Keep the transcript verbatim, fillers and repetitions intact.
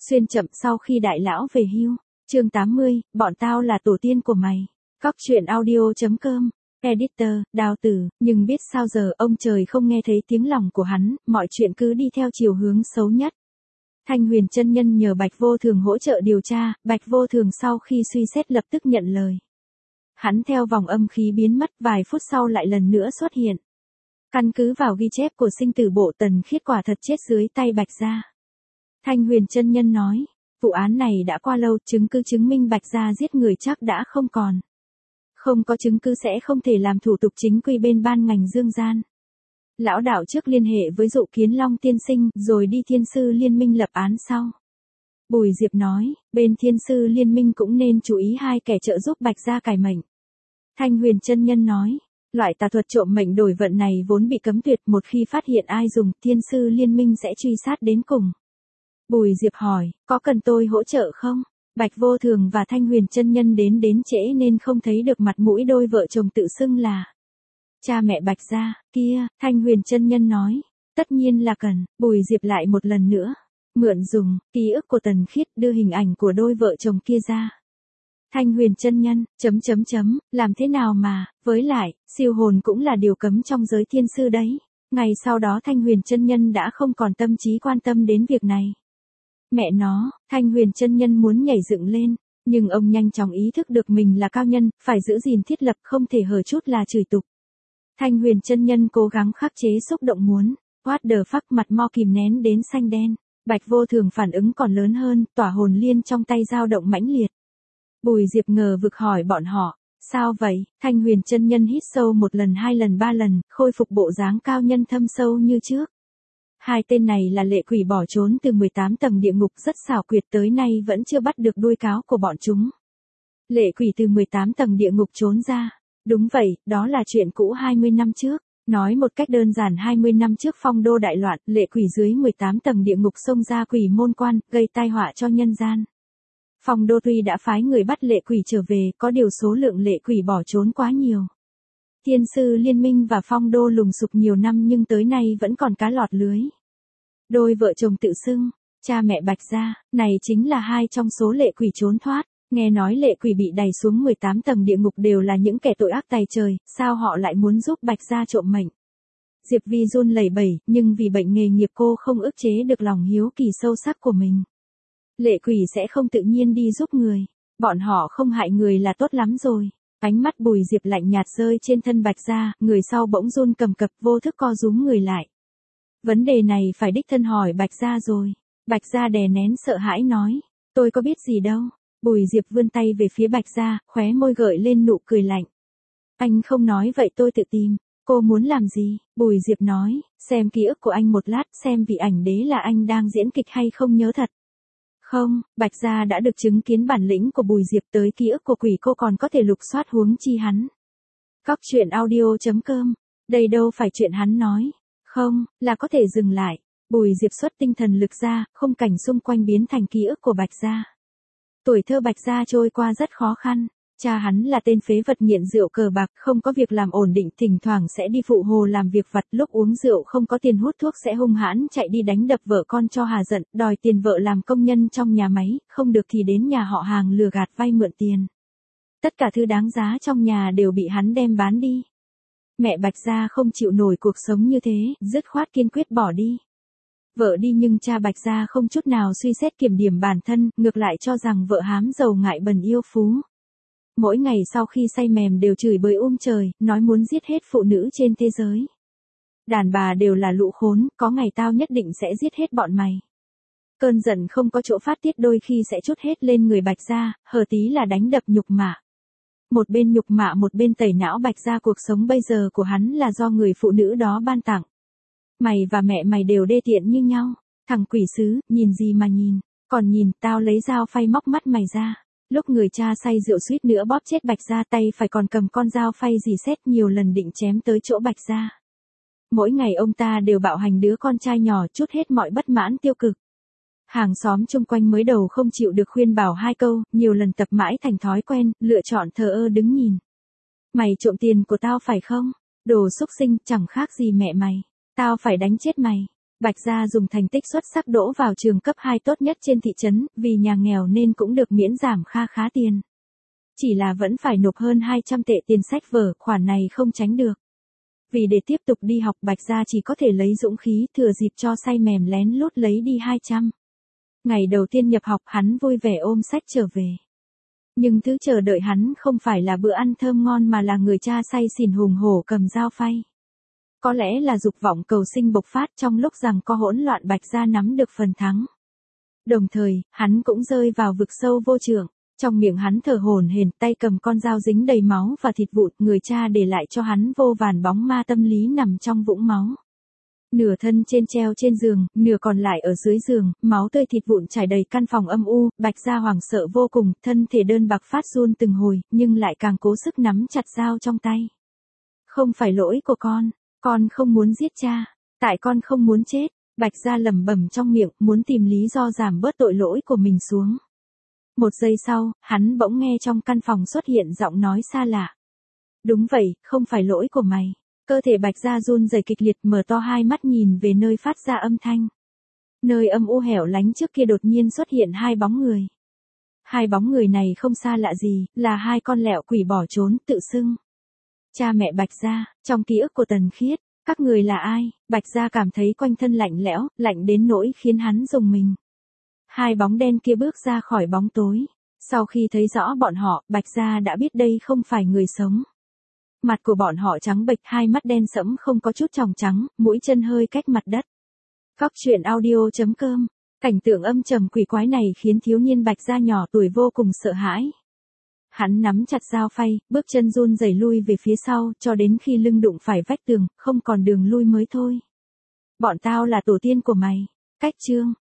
Xuyên chậm sau khi đại lão về hưu. Chương tám mươi, bọn tao là tổ tiên của mày. Cóc truyện audio chấm com. Editor, Đào Tử, nhưng biết sao giờ ông trời không nghe thấy tiếng lòng của hắn, mọi chuyện cứ đi theo chiều hướng xấu nhất. Thanh Huyền chân nhân nhờ Bạch Vô Thường hỗ trợ điều tra, Bạch Vô Thường sau khi suy xét lập tức nhận lời. Hắn theo vòng âm khí biến mất, vài phút sau lại lần nữa xuất hiện. Căn cứ vào ghi chép của sinh tử bộ, Tần Khiết quả thật chết dưới tay Bạch gia. Thanh Huyền chân nhân nói, vụ án này đã qua lâu, chứng cứ chứng minh Bạch gia giết người chắc đã không còn. Không có chứng cứ sẽ không thể làm thủ tục chính quy bên ban ngành dương gian. Lão đạo trước liên hệ với Dụ Kiến Long tiên sinh, rồi đi Thiên sư liên minh lập án sau. Bùi Diệp nói, bên Thiên sư liên minh cũng nên chú ý hai kẻ trợ giúp Bạch gia cải mệnh. Thanh Huyền chân nhân nói, loại tà thuật trộm mệnh đổi vận này vốn bị cấm tuyệt, một khi phát hiện ai dùng, Thiên sư liên minh sẽ truy sát đến cùng. Bùi Diệp hỏi, có cần tôi hỗ trợ không? Bạch Vô Thường và Thanh Huyền chân nhân đến đến trễ nên không thấy được mặt mũi đôi vợ chồng tự xưng là cha mẹ Bạch gia. Kia, Thanh Huyền chân nhân nói, tất nhiên là cần. Bùi Diệp lại một lần nữa mượn dùng ký ức của Tần Khiết, đưa hình ảnh của đôi vợ chồng kia ra. Thanh Huyền chân nhân, chấm chấm chấm, làm thế nào mà, với lại, siêu hồn cũng là điều cấm trong giới thiên sư đấy. Ngày sau đó Thanh Huyền chân nhân đã không còn tâm trí quan tâm đến việc này. Mẹ nó, Thanh Huyền chân nhân muốn nhảy dựng lên, nhưng ông nhanh chóng ý thức được mình là cao nhân, phải giữ gìn thiết lập, không thể hở chút là chửi tục. Thanh Huyền chân nhân cố gắng khắc chế xúc động muốn, what the fuck, mặt mo kìm nén đến xanh đen. Bạch Vô Thường phản ứng còn lớn hơn, tỏa hồn liên trong tay dao động mãnh liệt. Bùi Diệp ngờ vực hỏi bọn họ, sao vậy? Thanh Huyền chân nhân hít sâu một lần, hai lần, ba lần, khôi phục bộ dáng cao nhân thâm sâu như trước. Hai tên này là lệ quỷ bỏ trốn từ mười tám tầng địa ngục, rất xảo quyệt, tới nay vẫn chưa bắt được đuôi cáo của bọn chúng. Lệ quỷ từ mười tám tầng địa ngục trốn ra. Đúng vậy, đó là chuyện cũ hai mươi năm trước. Nói một cách đơn giản, hai mươi năm trước Phong Đô đại loạn, lệ quỷ dưới mười tám tầng địa ngục xông ra quỷ môn quan, gây tai họa cho nhân gian. Phong Đô tuy đã phái người bắt lệ quỷ trở về, có điều số lượng lệ quỷ bỏ trốn quá nhiều. Thiên sư liên minh và Phong Đô lùng sục nhiều năm nhưng tới nay vẫn còn cá lọt lưới. Đôi vợ chồng tự xưng cha mẹ Bạch gia, này chính là hai trong số lệ quỷ trốn thoát. Nghe nói lệ quỷ bị đày xuống mười tám tầng địa ngục đều là những kẻ tội ác tày trời, sao họ lại muốn giúp Bạch gia trộm mệnh? Diệp Vi run lẩy bẩy, nhưng vì bệnh nghề nghiệp cô không ức chế được lòng hiếu kỳ sâu sắc của mình. Lệ quỷ sẽ không tự nhiên đi giúp người, bọn họ không hại người là tốt lắm rồi. Ánh mắt Bùi Diệp lạnh nhạt rơi trên thân Bạch gia, người sau bỗng run cầm cập, vô thức co rúm người lại. Vấn đề này phải đích thân hỏi Bạch gia rồi. Bạch gia đè nén sợ hãi nói, tôi có biết gì đâu. Bùi Diệp vươn tay về phía Bạch gia, khóe môi gợi lên nụ cười lạnh. Anh không nói vậy tôi tự tìm. Cô muốn làm gì? Bùi Diệp nói, xem ký ức của anh một lát, xem vị ảnh đế là anh đang diễn kịch hay không nhớ thật. Không, Bạch gia đã được chứng kiến bản lĩnh của Bùi Diệp, tới ký ức của quỷ cô còn có thể lục soát, huống chi hắn. Cóc truyện audio chấm com, đây đâu phải chuyện hắn nói. Không, là có thể dừng lại. Bùi Diệp xuất tinh thần lực ra, khung cảnh xung quanh biến thành ký ức của Bạch gia. Tuổi thơ Bạch gia trôi qua rất khó khăn. Cha hắn là tên phế vật nghiện rượu cờ bạc, không có việc làm ổn định, thỉnh thoảng sẽ đi phụ hồ làm việc vặt, lúc uống rượu không có tiền hút thuốc sẽ hung hãn chạy đi đánh đập vợ con cho hà giận, đòi tiền vợ làm công nhân trong nhà máy, không được thì đến nhà họ hàng lừa gạt vay mượn tiền. Tất cả thứ đáng giá trong nhà đều bị hắn đem bán đi. Mẹ Bạch gia không chịu nổi cuộc sống như thế, dứt khoát kiên quyết bỏ đi. Vợ đi nhưng cha Bạch gia không chút nào suy xét kiểm điểm bản thân, ngược lại cho rằng vợ hám giàu ngại bần yêu phú. Mỗi ngày sau khi say mềm đều chửi bới um trời, nói muốn giết hết phụ nữ trên thế giới. Đàn bà đều là lũ khốn, có ngày tao nhất định sẽ giết hết bọn mày. Cơn giận không có chỗ phát tiết đôi khi sẽ trút hết lên người Bạch gia, hờ tí là đánh đập nhục mạ. Một bên nhục mạ một bên tẩy não Bạch gia, cuộc sống bây giờ của hắn là do người phụ nữ đó ban tặng. Mày và mẹ mày đều đê tiện như nhau. Thằng quỷ sứ, nhìn gì mà nhìn, còn nhìn, tao lấy dao phay móc mắt mày ra. Lúc người cha say rượu suýt nữa bóp chết Bạch gia, tay phải còn cầm con dao phay dì xét, nhiều lần định chém tới chỗ Bạch gia. Mỗi ngày ông ta đều bạo hành đứa con trai nhỏ, trút hết mọi bất mãn tiêu cực. Hàng xóm chung quanh mới đầu không chịu được khuyên bảo hai câu, nhiều lần tập mãi thành thói quen, lựa chọn thờ ơ đứng nhìn. Mày trộm tiền của tao phải không? Đồ xúc sinh, chẳng khác gì mẹ mày. Tao phải đánh chết mày. Bạch gia dùng thành tích xuất sắc đỗ vào trường cấp hai tốt nhất trên thị trấn, vì nhà nghèo nên cũng được miễn giảm kha khá tiền. Chỉ là vẫn phải nộp hơn hai trăm tệ tiền sách vở, khoản này không tránh được. Vì để tiếp tục đi học Bạch gia chỉ có thể lấy dũng khí thừa dịp cho say mềm lén lút lấy đi hai trăm. Ngày đầu tiên nhập học hắn vui vẻ ôm sách trở về. Nhưng thứ chờ đợi hắn không phải là bữa ăn thơm ngon mà là người cha say xỉn hùng hổ cầm dao phay. Có lẽ là dục vọng cầu sinh bộc phát trong lúc rằng co hỗn loạn Bạch gia nắm được phần thắng. Đồng thời, hắn cũng rơi vào vực sâu vô trượng. Trong miệng hắn thở hổn hển, tay cầm con dao dính đầy máu và thịt vụn, người cha để lại cho hắn vô vàn bóng ma tâm lý nằm trong vũng máu. Nửa thân trên treo trên giường, nửa còn lại ở dưới giường, máu tươi thịt vụn trải đầy căn phòng âm u, Bạch gia hoảng sợ vô cùng, thân thể đơn bạc phát run từng hồi, nhưng lại càng cố sức nắm chặt dao trong tay. Không phải lỗi của con, con không muốn giết cha, tại con không muốn chết, Bạch gia lẩm bẩm trong miệng, muốn tìm lý do giảm bớt tội lỗi của mình xuống. Một giây sau, hắn bỗng nghe trong căn phòng xuất hiện giọng nói xa lạ. Đúng vậy, không phải lỗi của mày. Cơ thể Bạch gia run rẩy kịch liệt, mở to hai mắt nhìn về nơi phát ra âm thanh. Nơi âm u hẻo lánh trước kia đột nhiên xuất hiện hai bóng người. Hai bóng người này không xa lạ gì, là hai con lẹo quỷ bỏ trốn, tự xưng cha mẹ Bạch gia. Trong ký ức của Tần Khiết, các người là ai? Bạch gia cảm thấy quanh thân lạnh lẽo, lạnh đến nỗi khiến hắn rùng mình. Hai bóng đen kia bước ra khỏi bóng tối. Sau khi thấy rõ bọn họ, Bạch gia đã biết đây không phải người sống. Mặt của bọn họ trắng bệch, hai mắt đen sẫm không có chút tròng trắng, mũi chân hơi cách mặt đất. Cóc truyện audio chấm com. Cảnh tượng âm trầm quỷ quái này khiến thiếu niên Bạch gia nhỏ tuổi vô cùng sợ hãi. Hắn nắm chặt dao phay, bước chân run rẩy lui về phía sau, cho đến khi lưng đụng phải vách tường, không còn đường lui mới thôi. Bọn tao là tổ tiên của mày. Cách chương